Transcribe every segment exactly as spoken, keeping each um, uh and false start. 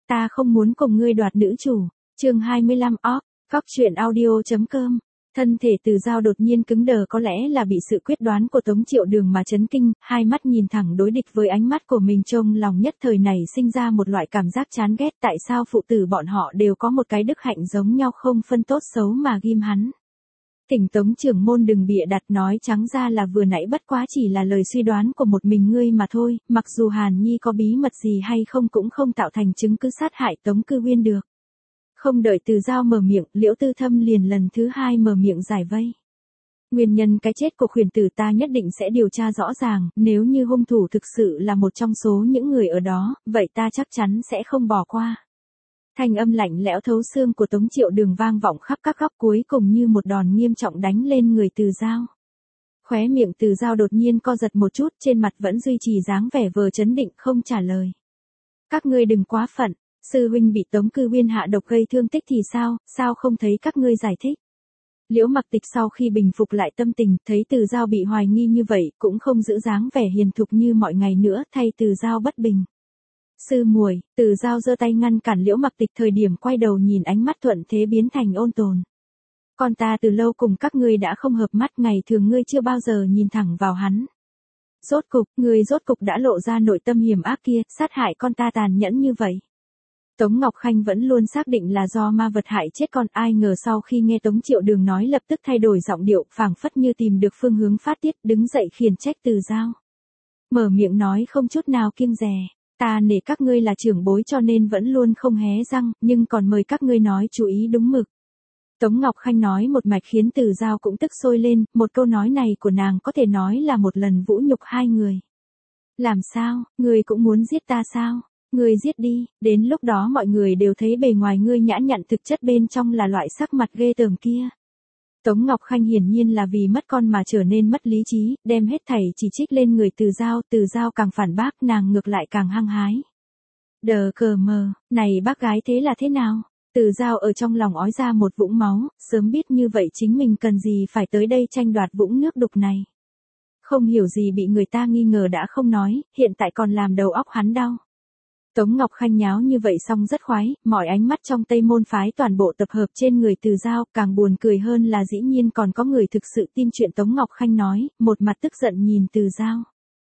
ta không muốn cùng ngươi đoạt nữ chủ. Chương hai mươi lăm off, góc truyện audio.com. Thân thể Từ Dao đột nhiên cứng đờ, có lẽ là bị sự quyết đoán của Tống Triệu Đường mà chấn kinh, hai mắt nhìn thẳng đối địch với ánh mắt của mình, trong lòng nhất thời này sinh ra một loại cảm giác chán ghét. Tại sao phụ tử bọn họ đều có một cái đức hạnh giống nhau, không phân tốt xấu mà ghim hắn. Thỉnh Tống trưởng môn đừng bịa đặt, nói trắng ra là vừa nãy bất quá chỉ là lời suy đoán của một mình ngươi mà thôi, mặc dù Hàn Nhi có bí mật gì hay không cũng không tạo thành chứng cứ sát hại Tống Cư Uyên được. Không đợi Từ Dao mở miệng, Liễu Tư Thâm liền lần thứ hai mở miệng giải vây. Nguyên nhân cái chết của khuyển tử ta nhất định sẽ điều tra rõ ràng, nếu như hung thủ thực sự là một trong số những người ở đó, vậy ta chắc chắn sẽ không bỏ qua. Thanh âm lạnh lẽo thấu xương của Tống Triệu Đường vang vọng khắp các góc, cuối cùng như một đòn nghiêm trọng đánh lên người Từ Dao. Khóe miệng Từ Dao đột nhiên co giật một chút, trên mặt vẫn duy trì dáng vẻ vờ trấn định, không trả lời. Các ngươi đừng quá phận, sư huynh bị Tống Cư Uyên hạ độc gây thương tích thì sao, sao không thấy các ngươi giải thích. Liễu Mặc Tịch sau khi bình phục lại tâm tình, thấy Từ Dao bị hoài nghi như vậy, cũng không giữ dáng vẻ hiền thục như mọi ngày nữa, thay Từ Dao bất bình. Sư muội, Từ Dao giơ tay ngăn cản Liễu Mặc Tịch, thời điểm quay đầu nhìn ánh mắt thuận thế biến thành ôn tồn. Con ta từ lâu cùng các ngươi đã không hợp mắt, ngày thường ngươi chưa bao giờ nhìn thẳng vào hắn. Rốt cục, ngươi rốt cục đã lộ ra nội tâm hiểm ác kia, sát hại con ta tàn nhẫn như vậy. Tống Ngọc Khanh vẫn luôn xác định là do ma vật hại chết con, ai ngờ sau khi nghe Tống Triệu Đường nói lập tức thay đổi giọng điệu, phảng phất như tìm được phương hướng phát tiết, đứng dậy khiển trách Từ Dao. Mở miệng nói không chút nào kiêng dè. Ta nể các ngươi là trưởng bối cho nên vẫn luôn không hé răng, nhưng còn mời các ngươi nói chú ý đúng mực. Tống Ngọc Khanh nói một mạch khiến Từ Dao cũng tức sôi lên, một câu nói này của nàng có thể nói là một lần vũ nhục hai người. Làm sao, ngươi cũng muốn giết ta sao? Ngươi giết đi, đến lúc đó mọi người đều thấy bề ngoài ngươi nhã nhặn, thực chất bên trong là loại sắc mặt ghê tởm kia. Tống Ngọc Khanh hiển nhiên là vì mất con mà trở nên mất lý trí, đem hết thảy chỉ trích lên người Từ Dao, Từ Dao càng phản bác, nàng ngược lại càng hăng hái. Đờ cờ mờ, này bác gái thế là thế nào? Từ Dao ở trong lòng ói ra một vũng máu, sớm biết như vậy chính mình cần gì phải tới đây tranh đoạt vũng nước đục này. Không hiểu gì bị người ta nghi ngờ đã không nói, hiện tại còn làm đầu óc hắn đau. Tống Ngọc Khanh nháo như vậy xong rất khoái, mọi ánh mắt trong Tây Môn phái toàn bộ tập hợp trên người Từ Dao, càng buồn cười hơn là dĩ nhiên còn có người thực sự tin chuyện Tống Ngọc Khanh nói, một mặt tức giận nhìn Từ Dao.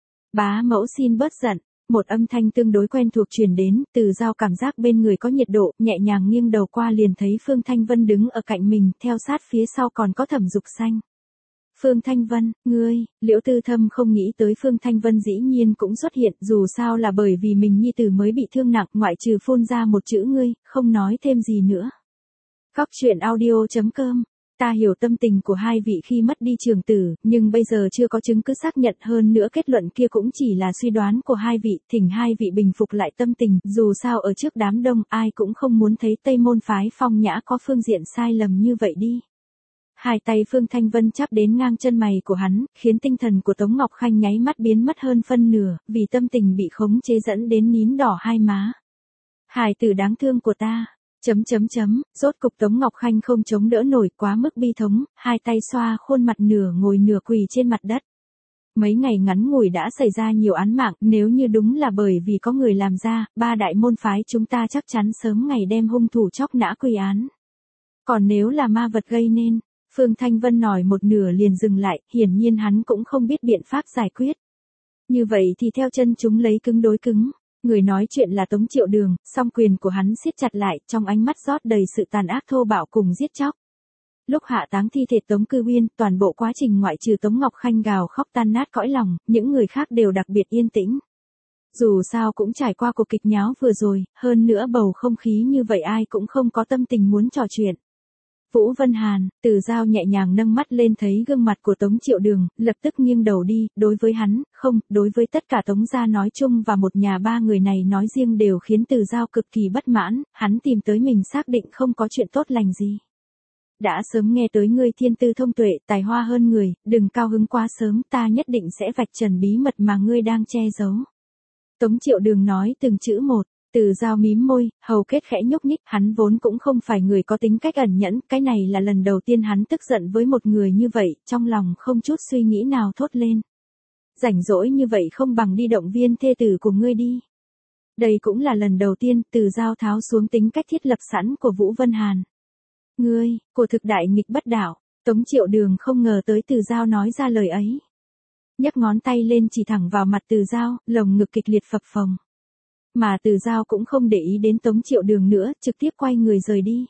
Bá mẫu xin bớt giận, một âm thanh tương đối quen thuộc truyền đến, Từ Dao cảm giác bên người có nhiệt độ, nhẹ nhàng nghiêng đầu qua liền thấy Phương Thanh Vân đứng ở cạnh mình, theo sát phía sau còn có Thẩm Dục Xanh. Phương Thanh Vân, ngươi, Liễu Tư Thâm không nghĩ tới Phương Thanh Vân dĩ nhiên cũng xuất hiện, dù sao là bởi vì mình nhi tử mới bị thương nặng, ngoại trừ phun ra một chữ ngươi, không nói thêm gì nữa. Góc truyện audio.com. Ta hiểu tâm tình của hai vị khi mất đi trường tử, nhưng bây giờ chưa có chứng cứ xác nhận, hơn nữa kết luận kia cũng chỉ là suy đoán của hai vị, thỉnh hai vị bình phục lại tâm tình, dù sao ở trước đám đông ai cũng không muốn thấy Tây Môn phái Phong Nhã có phương diện sai lầm như vậy đi. Hai tay Phương Thanh Vân chắp đến ngang chân mày của hắn, khiến tinh thần của Tống Ngọc Khanh nháy mắt biến mất hơn phân nửa, vì tâm tình bị khống chế dẫn đến nín đỏ hai má. Hài tử đáng thương của ta, chấm chấm chấm, rốt cục Tống Ngọc Khanh không chống đỡ nổi, quá mức bi thống, hai tay xoa khuôn mặt, nửa ngồi nửa quỳ trên mặt đất. Mấy ngày ngắn ngủi đã xảy ra nhiều án mạng, nếu như đúng là bởi vì có người làm ra, ba đại môn phái chúng ta chắc chắn sớm ngày đem hung thủ chóc nã quy án. Còn nếu là ma vật gây nên, Phương Thanh Vân nói một nửa liền dừng lại, hiển nhiên hắn cũng không biết biện pháp giải quyết. Như vậy thì theo chân chúng lấy cứng đối cứng. Người nói chuyện là Tống Triệu Đường, song quyền của hắn siết chặt lại, trong ánh mắt rót đầy sự tàn ác thô bạo cùng giết chóc. Lúc hạ táng thi thể Tống Cư Uyên, toàn bộ quá trình ngoại trừ Tống Ngọc Khanh gào khóc tan nát cõi lòng, những người khác đều đặc biệt yên tĩnh. Dù sao cũng trải qua cuộc kịch nháo vừa rồi, hơn nữa bầu không khí như vậy ai cũng không có tâm tình muốn trò chuyện. Vũ Vân Hàn, Từ Dao nhẹ nhàng nâng mắt lên thấy gương mặt của Tống Triệu Đường, lập tức nghiêng đầu đi, đối với hắn, không, đối với tất cả Tống gia nói chung và một nhà ba người này nói riêng đều khiến Từ Dao cực kỳ bất mãn, hắn tìm tới mình xác định không có chuyện tốt lành gì. Đã sớm nghe tới ngươi thiên tư thông tuệ, tài hoa hơn người, đừng cao hứng quá sớm, ta nhất định sẽ vạch trần bí mật mà ngươi đang che giấu. Tống Triệu Đường nói từng chữ một. Từ Dao mím môi, hầu kết khẽ nhúc nhích, hắn vốn cũng không phải người có tính cách ẩn nhẫn, cái này là lần đầu tiên hắn tức giận với một người như vậy, trong lòng không chút suy nghĩ nào thốt lên. Rảnh rỗi như vậy không bằng đi động viên thê tử của ngươi đi. Đây cũng là lần đầu tiên Từ Giao tháo xuống tính cách thiết lập sẵn của Vũ Vân Hàn. Ngươi, của thực đại nghịch bất đạo, Tống Triệu Đường không ngờ tới Từ Giao nói ra lời ấy. Nhấc ngón tay lên chỉ thẳng vào mặt Từ Giao, lồng ngực kịch liệt phập phồng. Mà Từ Giao cũng không để ý đến Tống Triệu Đường nữa, trực tiếp quay người rời đi.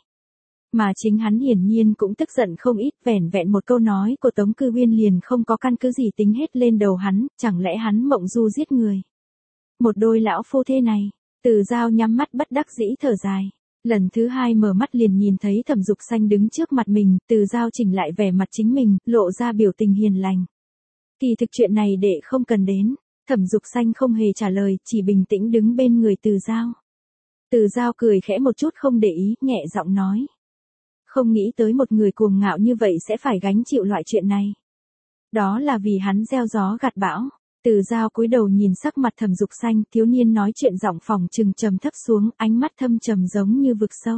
Mà chính hắn hiển nhiên cũng tức giận không ít, vẻn vẹn một câu nói của Tống Cư Uyên liền không có căn cứ gì tính hết lên đầu hắn, chẳng lẽ hắn mộng du giết người. Một đôi lão phu thê này, Từ Giao nhắm mắt bất đắc dĩ thở dài. Lần thứ hai mở mắt liền nhìn thấy Thẩm Dục Xanh đứng trước mặt mình, Từ Giao chỉnh lại vẻ mặt chính mình, lộ ra biểu tình hiền lành. Kỳ thực chuyện này đệ không cần đến. Thẩm Dục Xanh không hề trả lời, chỉ bình tĩnh đứng bên người Từ Giao. Từ Giao cười khẽ một chút không để ý, nhẹ giọng nói. Không nghĩ tới một người cuồng ngạo như vậy sẽ phải gánh chịu loại chuyện này. Đó là vì hắn gieo gió gặt bão. Từ Giao cúi đầu nhìn sắc mặt Thẩm Dục Xanh, thiếu niên nói chuyện giọng phòng trừng trầm thấp xuống, ánh mắt thâm trầm giống như vực sâu.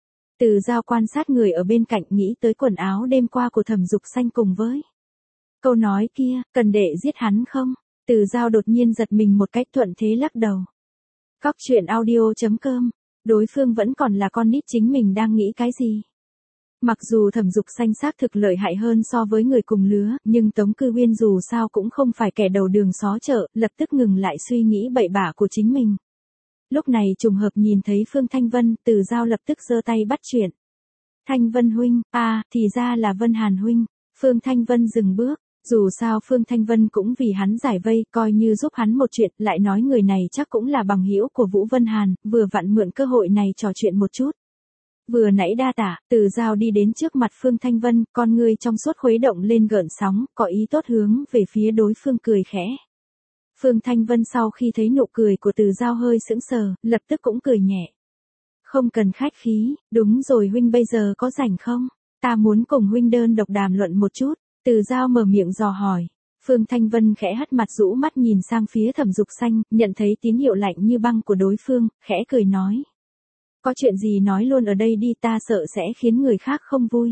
Từ Giao quan sát người ở bên cạnh, nghĩ tới quần áo đêm qua của Thẩm Dục Xanh cùng với câu nói kia, cần đệ giết hắn không? Từ Giao đột nhiên giật mình một cách thuận thế lắc đầu. Cóc truyện audio chấm com, đối phương vẫn còn là con nít, chính mình đang nghĩ cái gì? Mặc dù Thẩm Dục Xanh xác thực lợi hại hơn so với người cùng lứa, nhưng Tống Cư Uyên dù sao cũng không phải kẻ đầu đường xó chợ, lập tức ngừng lại suy nghĩ bậy bạ của chính mình. Lúc này trùng hợp nhìn thấy Phương Thanh Vân, Từ Giao lập tức giơ tay bắt chuyện. Thanh Vân huynh, à, thì ra là Vân Hàn huynh. Phương Thanh Vân dừng bước. Dù sao Phương Thanh Vân cũng vì hắn giải vây, coi như giúp hắn một chuyện, lại nói người này chắc cũng là bằng hữu của Vũ Vân Hàn, vừa vặn mượn cơ hội này trò chuyện một chút. Vừa nãy đa tả, Từ Giao đi đến trước mặt Phương Thanh Vân, con ngươi trong suốt khuấy động lên gợn sóng, có ý tốt hướng về phía đối phương cười khẽ. Phương Thanh Vân sau khi thấy nụ cười của Từ Giao hơi sững sờ, lập tức cũng cười nhẹ. Không cần khách khí, đúng rồi huynh bây giờ có rảnh không? Ta muốn cùng huynh đơn độc đàm luận một chút. Từ Giao mở miệng dò hỏi. Phương Thanh Vân khẽ hất mặt rũ mắt nhìn sang phía Thẩm Dục Xanh, nhận thấy tín hiệu lạnh như băng của đối phương, khẽ cười nói. Có chuyện gì nói luôn ở đây đi, ta sợ sẽ khiến người khác không vui.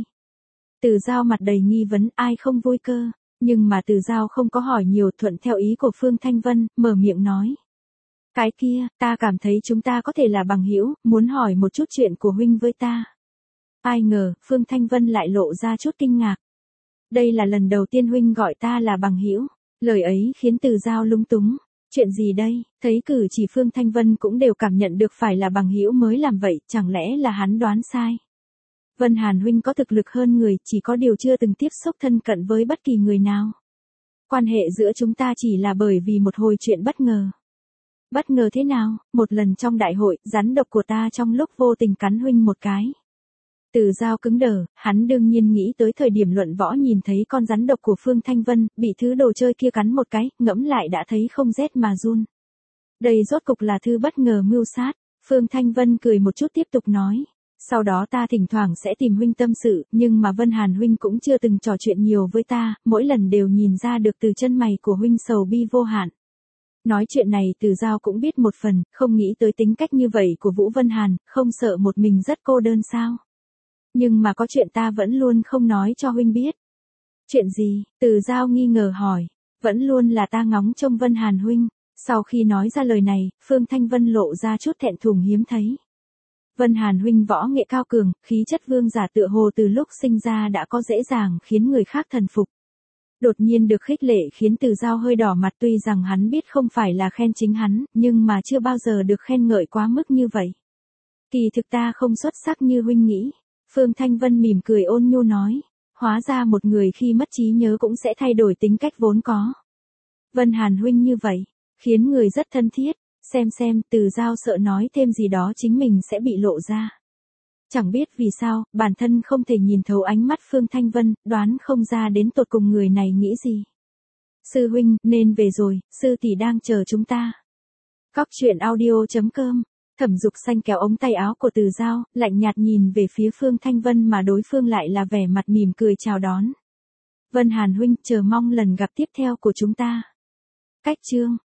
Từ Giao mặt đầy nghi vấn, ai không vui cơ, nhưng mà Từ Giao không có hỏi nhiều, thuận theo ý của Phương Thanh Vân, mở miệng nói. Cái kia, ta cảm thấy chúng ta có thể là bằng hữu, muốn hỏi một chút chuyện của huynh với ta. Ai ngờ, Phương Thanh Vân lại lộ ra chút kinh ngạc. Đây là lần đầu tiên huynh gọi ta là bằng hữu. Lời ấy khiến Từ Giao lúng túng. Chuyện gì đây? Thấy cử chỉ Phương Thanh Vân cũng đều cảm nhận được phải là bằng hữu mới làm vậy, chẳng lẽ là hắn đoán sai? Vân Hàn huynh có thực lực hơn người, chỉ có điều chưa từng tiếp xúc thân cận với bất kỳ người nào. Quan hệ giữa chúng ta chỉ là bởi vì một hồi chuyện bất ngờ. Bất ngờ thế nào? Một lần trong đại hội, rắn độc của ta trong lúc vô tình cắn huynh một cái. Từ Giao cứng đờ, hắn đương nhiên nghĩ tới thời điểm luận võ nhìn thấy con rắn độc của Phương Thanh Vân, bị thứ đồ chơi kia cắn một cái, ngẫm lại đã thấy không rét mà run. Đây rốt cục là thứ bất ngờ mưu sát. Phương Thanh Vân cười một chút tiếp tục nói. Sau đó ta thỉnh thoảng sẽ tìm huynh tâm sự, nhưng mà Vân Hàn huynh cũng chưa từng trò chuyện nhiều với ta, mỗi lần đều nhìn ra được từ chân mày của huynh sầu bi vô hạn. Nói chuyện này Từ Giao cũng biết một phần, không nghĩ tới tính cách như vậy của Vũ Vân Hàn, không sợ một mình rất cô đơn sao? Nhưng mà có chuyện ta vẫn luôn không nói cho huynh biết. Chuyện gì? Từ Giao nghi ngờ hỏi. Vẫn luôn là ta ngóng trông Vân Hàn huynh. Sau khi nói ra lời này, Phương Thanh Vân lộ ra chút thẹn thùng hiếm thấy. Vân Hàn huynh võ nghệ cao cường, khí chất vương giả tựa hồ từ lúc sinh ra đã có dễ dàng khiến người khác thần phục. Đột nhiên được khích lệ khiến Từ Giao hơi đỏ mặt, tuy rằng hắn biết không phải là khen chính hắn, nhưng mà chưa bao giờ được khen ngợi quá mức như vậy. Kỳ thực ta không xuất sắc như huynh nghĩ. Phương Thanh Vân mỉm cười ôn nhu nói. Hóa ra một người khi mất trí nhớ cũng sẽ thay đổi tính cách vốn có. Vân Hàn huynh như vậy, khiến người rất thân thiết. Xem xem, Từ Giao sợ nói thêm gì đó chính mình sẽ bị lộ ra. Chẳng biết vì sao, bản thân không thể nhìn thấu ánh mắt Phương Thanh Vân, đoán không ra đến tột cùng người này nghĩ gì. Sư huynh, nên về rồi, sư tỷ đang chờ chúng ta. Cóc truyện audio chấm com. Thẩm Dục Xanh kéo ống tay áo của Từ Giao, lạnh nhạt nhìn về phía Phương Thanh Vân mà đối phương lại là vẻ mặt mỉm cười chào đón. Vân Hàn huynh, chờ mong lần gặp tiếp theo của chúng ta. Cách chương